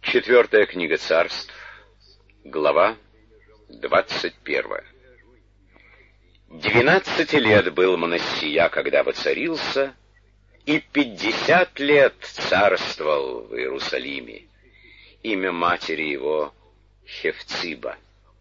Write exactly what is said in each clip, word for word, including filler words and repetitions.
Четвертая книга Царств, глава двадцать первая. Двенадцати лет был Манассия, когда воцарился, и пятьдесят лет царствовал в Иерусалиме. Имя матери его Хефциба.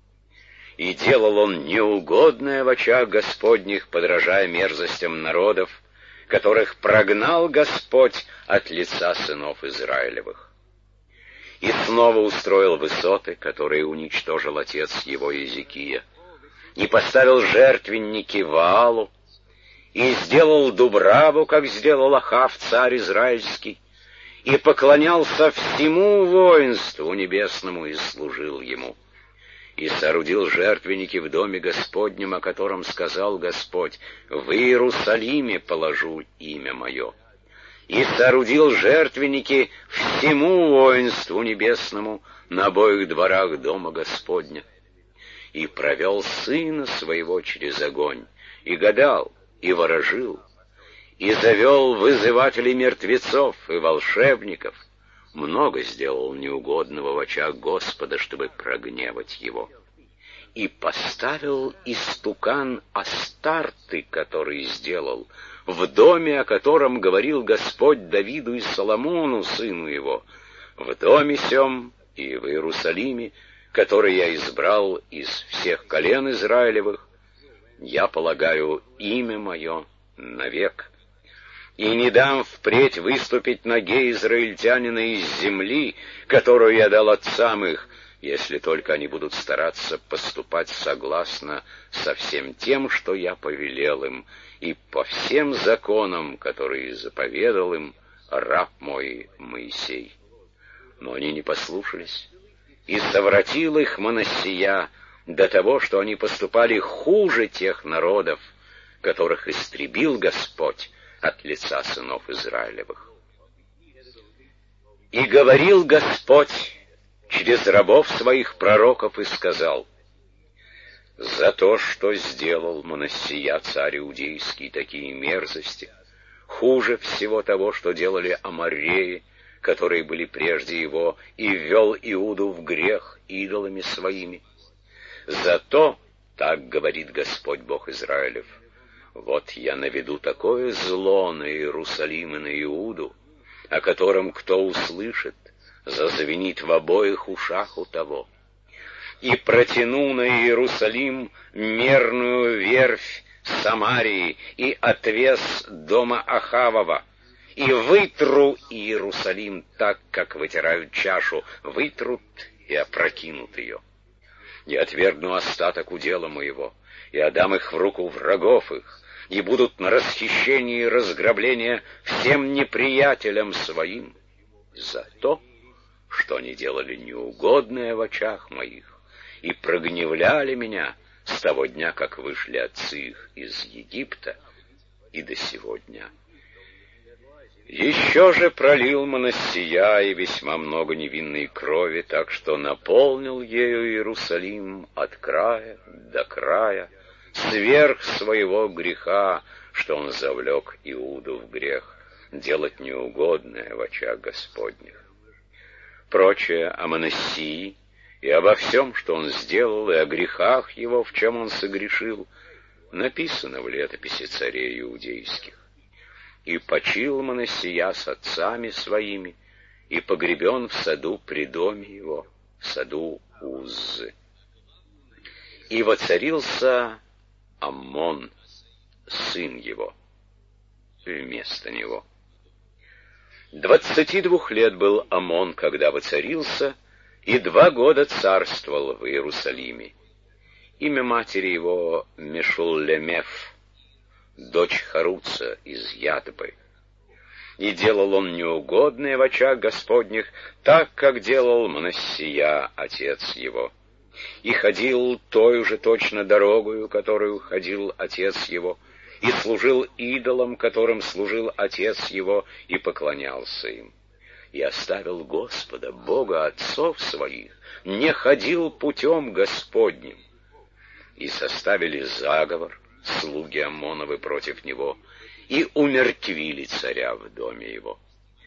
И делал он неугодное в очах Господних, подражая мерзостям народов, которых прогнал Господь от лица сынов Израилевых. И снова устроил высоты, которые уничтожил отец его Иезекия, и поставил жертвенники Ваалу, и сделал Дубраву, как сделал Ахав, царь израильский, и поклонялся всему воинству небесному и служил ему. И соорудил жертвенники в доме Господнем, о котором сказал Господь: «В Иерусалиме положу имя мое». И соорудил жертвенники всему воинству небесному на обоих дворах дома Господня. И провел сына своего через огонь, и гадал, и ворожил, и завел вызывателей мертвецов и волшебников. Много сделал неугодного в очах Господа, чтобы прогневать его. И поставил истукан Астарты, который сделал, в доме, о котором говорил Господь Давиду и Соломону, сыну его, в доме сем и в Иерусалиме, который я избрал из всех колен Израилевых, я полагаю имя мое навек. И не дам впредь выступить ноге израильтянина из земли, которую я дал отцам их, если только они будут стараться поступать согласно со всем тем, что я повелел им, и по всем законам, которые заповедал им раб мой Моисей. Но они не послушались, и совратил их Манассия до того, что они поступали хуже тех народов, которых истребил Господь от лица сынов Израилевых. И говорил Господь через рабов своих пророков и сказал: «За то, что сделал Манассия, царь иудейский, такие мерзости, хуже всего того, что делали амореи, которые были прежде его, и ввел Иуду в грех идолами своими. Зато, так говорит Господь Бог Израилев, вот я наведу такое зло на Иерусалим и на Иуду, о котором кто услышит, зазвенит в обоих ушах у того. И протяну на Иерусалим мерную верфь Самарии и отвес дома Ахавова, и вытру Иерусалим так, как вытирают чашу, вытрут и опрокинут ее. И отвергну остаток удела моего, и отдам их в руку врагов их, и будут на расхищение и разграбление всем неприятелям своим за то, что они делали неугодное в очах моих, и прогневляли меня с того дня, как вышли отцы их из Египта, и до сего дня. Еще же пролил Манассия и весьма много невинной крови, так что наполнил ею Иерусалим от края до края, сверх своего греха, что он завлек Иуду в грех, делать неугодное в очах Господних. Прочее о Манассии и обо всем, что он сделал, и о грехах его, в чем он согрешил, написано в летописи царей иудейских. И почил Манассия с отцами своими, и погребен в саду при доме его, в саду Уззы. И воцарился Аммон, сын его, вместо него. Двадцати двух лет был Аммон, когда воцарился, и два года царствовал в Иерусалиме. Имя матери его Мешуллемеф, дочь Харуца из Ятбы. И делал он неугодное в очах Господних, так, как делал Манассия, отец его. И ходил той же точно дорогою, которую ходил отец его, и служил идолам, которым служил отец его, и поклонялся им. И оставил Господа, Бога отцов своих, не ходил путем Господним. И составили заговор слуги Аммоновы против него, и умертвили царя в доме его.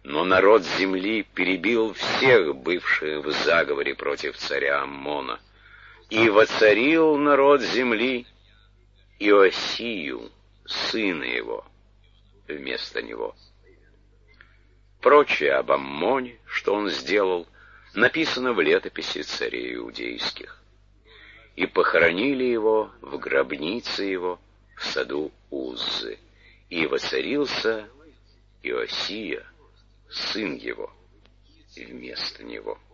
Но народ земли перебил всех бывших в заговоре против царя Аммона, и воцарил народ земли Иосию, сына его, вместо него. Прочее об Аммоне, что он сделал, написано в летописи царей иудейских. И похоронили его в гробнице его в саду Уззы, и воцарился Иосия, сын его, вместо него.